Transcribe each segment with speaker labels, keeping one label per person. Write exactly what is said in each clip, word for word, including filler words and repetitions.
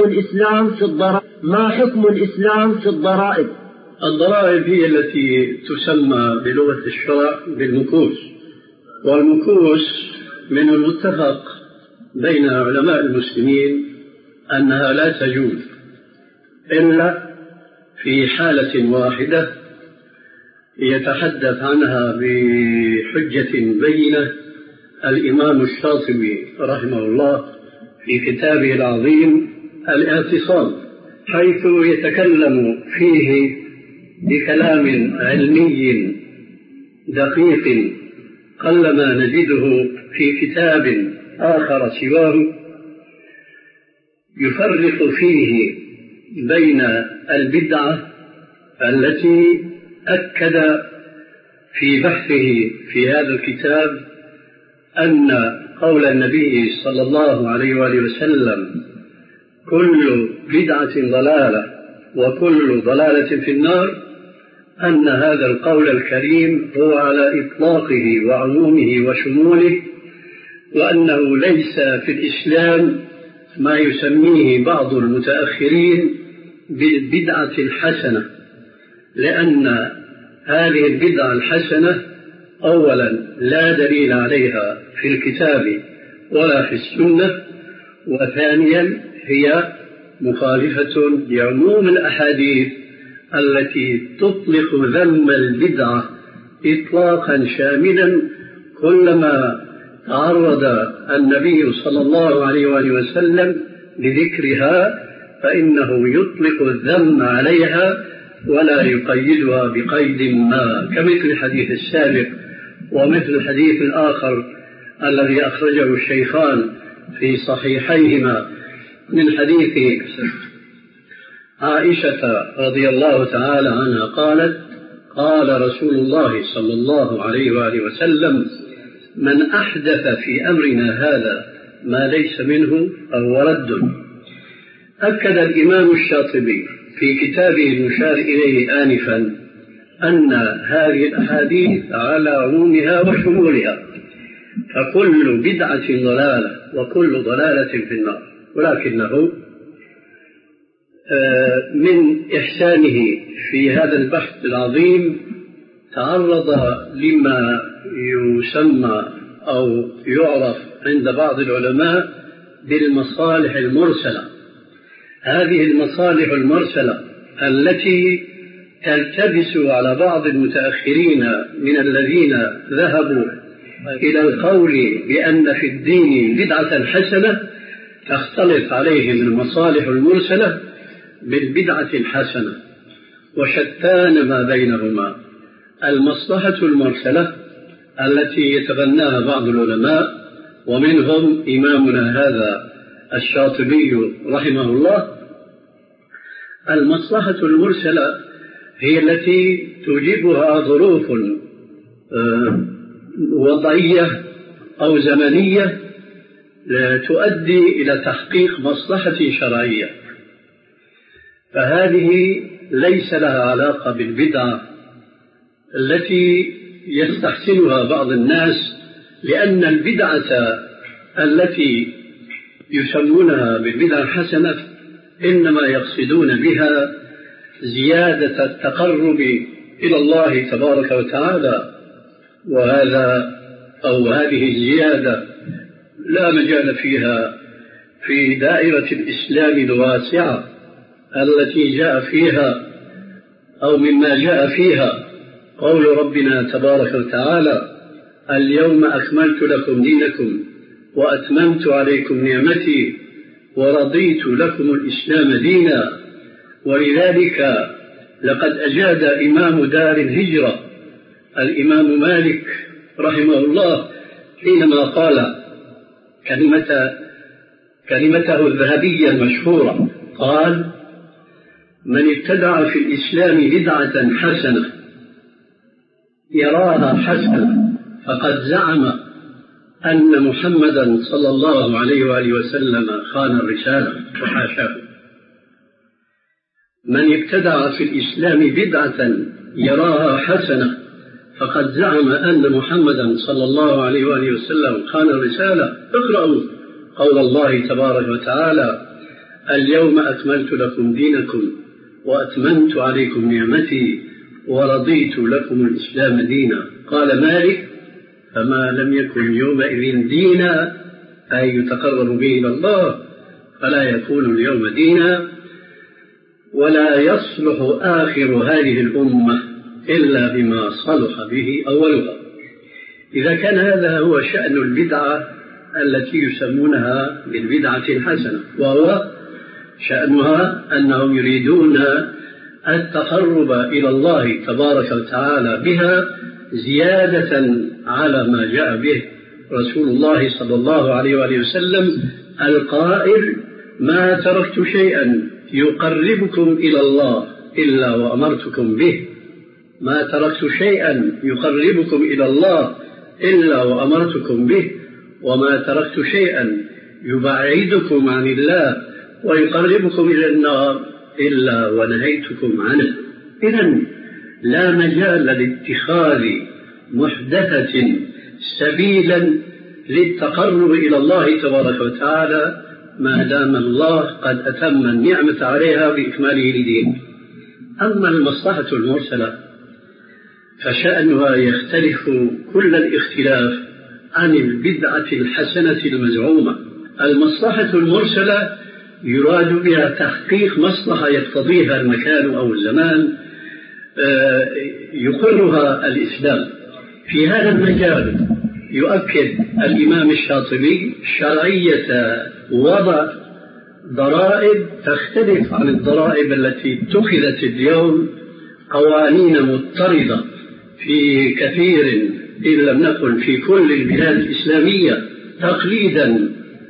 Speaker 1: الإسلام في الضرائب؟ ما حكم الإسلام في الضرائب؟
Speaker 2: الضرائب هي التي تسمى بلغة الشرع بالمكوس، والمكوس من المتفق بين علماء المسلمين أنها لا تجوز إلا في حالة واحدة يتحدث عنها بحجة بينة الإمام الشاطبي رحمه الله في كتابه العظيم الاعتصام، حيث يتكلم فيه بكلام علمي دقيق قلما نجده في كتاب آخر سواه، يفرق فيه بين البدعة التي أكد في بحثه في هذا الكتاب أن قول النبي صلى الله عليه وآله وسلم كل بدعة ضلالة وكل ضلالة في النار، أن هذا القول الكريم هو على إطلاقه وعمومه وشموله، وأنه ليس في الإسلام ما يسميه بعض المتأخرين بالبدعة الحسنة، لأن هذه البدعة الحسنة أولا لا دليل عليها في الكتاب ولا في السنة، وثانيا هي مخالفة لعموم الأحاديث التي تطلق ذم البدعة إطلاقا شاملا. كلما تعرض النبي صلى الله عليه وآله وسلم لذكرها فإنه يطلق الذم عليها ولا يقيدها بقيد ما، كمثل الحديث السابق ومثل الحديث الآخر الذي أخرجه الشيخان في صحيحيهما من حديث عائشة رضي الله تعالى عنها قالت قال رسول الله صلى الله عليه وآله وسلم من أحدث في أمرنا هذا ما ليس منه فهو رد. أكد الإمام الشاطبي في كتابه المشار إليه آنفا أن هذه الأحاديث على عمومها وشمولها، فكل بدعة ضلالة وكل ضلالة في النار، ولكنه من إحسانه في هذا البحث العظيم تعرض لما يسمى أو يعرف عند بعض العلماء بالمصالح المرسلة. هذه المصالح المرسلة التي تلتبس على بعض المتأخرين من الذين ذهبوا إلى القول بأن في الدين بدعة حسنة تختلط عليهم المصالح المرسلة بالبدعة الحسنة، وشتان ما بينهما. المصلحة المرسلة التي يتبناها بعض العلماء ومنهم إمامنا هذا الشاطبي رحمه الله، المصلحة المرسلة هي التي توجبها ظروف وضعية أو زمنية تؤدي إلى تحقيق مصلحة شرعية، فهذه ليس لها علاقة بالبدعة التي يستحسنها بعض الناس، لأن البدعة التي يسمونها بالبدعة الحسنة إنما يقصدون بها زيادة التقرب إلى الله تبارك وتعالى، وهذا أو هذه الزيادة لا مجال فيها في دائرة الإسلام الواسعة التي جاء فيها أو مما جاء فيها قول ربنا تبارك وتعالى اليوم أكملت لكم دينكم وأتممت عليكم نعمتي ورضيت لكم الإسلام دينا. ولذلك لقد أجاد إمام دار الهجرة الإمام مالك رحمه الله حينما قال كلمة كلمته الذهبية المشهورة، قال من ابتدع في الإسلام بدعة حسنة يراها حسنة فقد زعم أن محمدا صلى الله عليه وآله وسلم خان الرسالة وحاشاه. من ابتدع في الإسلام بدعة يراها حسنة فقد زعم أن محمدا صلى الله عليه وآله وسلم خان الرسالة. اقرأوا قول الله تبارك وتعالى اليوم أكملت لكم دينكم وأتممت عليكم نعمتي ورضيت لكم الإسلام دينا. قال مالك: فما لم يكن يومئذ دينا أي يتقرب به إلى الله فلا يكون اليوم دينا، ولا يصلح آخر هذه الأمة إلا بما صلح به أولها. إذا كان هذا هو شأن البدعة التي يسمونها بالبدعة الحسنة، وهو شأنها أنهم يريدون التقرب إلى الله تبارك وتعالى بها زيادة على ما جاء به رسول الله صلى الله عليه وآله وسلم القائل: ما تركت شيئا يقربكم إلى الله إلا وأمرتكم به. ما تركت شيئا يقربكم إلى الله إلا وأمرتكم به، وما تركت شيئا يبعدكم عن الله ويقربكم إلى النار إلا ونهيتكم عنه. إذن لا مجال لاتخاذ محدثة سبيلا للتقرب إلى الله تبارك وتعالى ما دام الله قد أتم النعمة عليها بإكماله لدين. أما المصلحة المرسلة فشأنها يختلف كل الاختلاف عن البدعة الحسنة المزعومة. المصلحة المرسلة يراد بها تحقيق مصلحة يقتضيها المكان أو الزمان يقرها الإسلام. في هذا المجال يؤكد الإمام الشاطبي شرعية وضع ضرائب تختلف عن الضرائب التي اتخذت اليوم، قوانين مضطردة في كثير إن لم نقل في كل البلاد الإسلامية تقليدا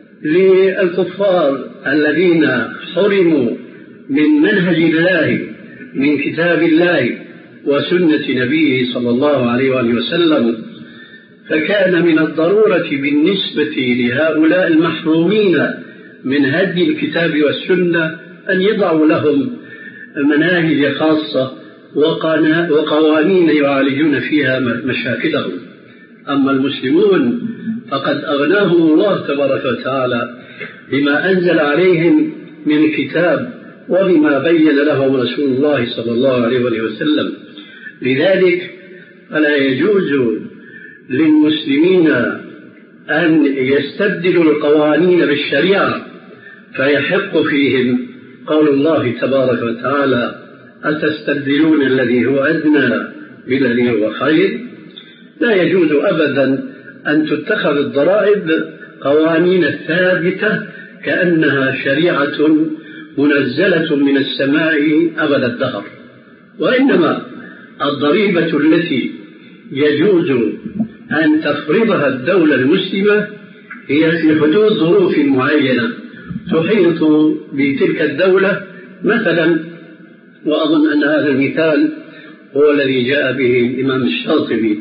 Speaker 2: للكفار الذين حرموا من منهج الله من كتاب الله وسنة نبيه صلى الله عليه وآله وسلم. فكان من الضرورة بالنسبة لهؤلاء المحرومين من هدي الكتاب والسنة أن يضعوا لهم مناهج خاصة وقوانين يعالجون فيها مشاكلهم. أما المسلمون فقد أغناهم الله تبارك وتعالى بما أنزل عليهم من كتاب وبما بين لهم رسول الله صلى الله عليه وسلم. لذلك فلا يجوز للمسلمين أن يستبدلوا القوانين بالشريعة فيحق فيهم قول الله تبارك وتعالى: أتستبدلون الذي هو أدنى بالذي هو خير. لا يجوز أبدا أن تتخذ الضرائب قوانين ثابتة كأنها شريعة منزلة من السماء أبد الدهر، وإنما الضريبة التي يجوز أن تفرضها الدولة المسلمة هي في حدود ظروف معينة تحيط بتلك الدولة. مثلا، وأظن أن هذا المثال هو الذي جاء به الإمام الشاطبي: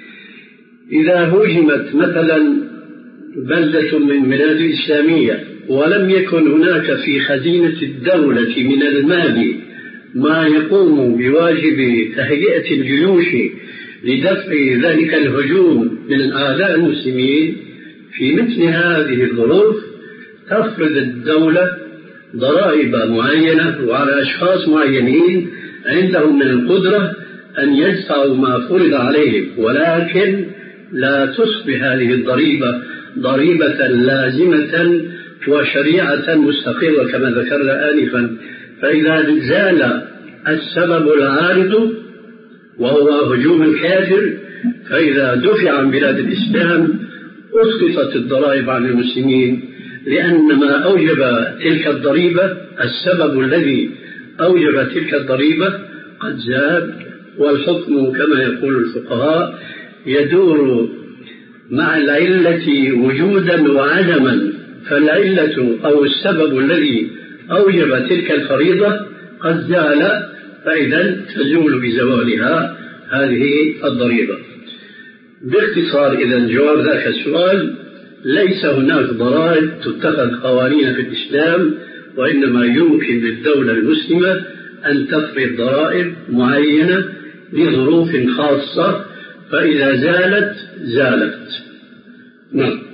Speaker 2: إذا هجمت مثلا بلدة من بلاد الإسلامية ولم يكن هناك في خزينة الدولة من المال ما يقوم بواجب تهيئة الجيوش لدفع ذلك الهجوم من أعداء المسلمين، في مثل هذه الظروف تفرض الدولة ضرائب معينة وعلى أشخاص معينين عندهم من القدرة أن يدفعوا ما فرض عليهم، ولكن لا تصبح هذه الضريبة ضريبة لازمة وشريعة مستقرة كما ذكرنا آنفا. فإذا زال السبب العارض وهو هجوم الكافر، فإذا دفع عن بلاد الإسلام أسقطت الضرائب عن المسلمين، لأن ما أوجب تلك الضريبة، السبب الذي أوجب تلك الضريبة قد زال، والحكم كما يقول الفقهاء يدور مع العلة وجودا وعدما. فالعلة أو السبب الذي أوجب تلك الفريضة قد زال، فإذا تزول بزوالها هذه الضريبة. باختصار إذا جواب ذاك السؤال: ليس هناك ضرائب تتخذ قوانين في الإسلام، وإنما يمكن للدولة المسلمة أن تفرض ضرائب معينة لظروف خاصة، فإذا زالت زالت. نعم.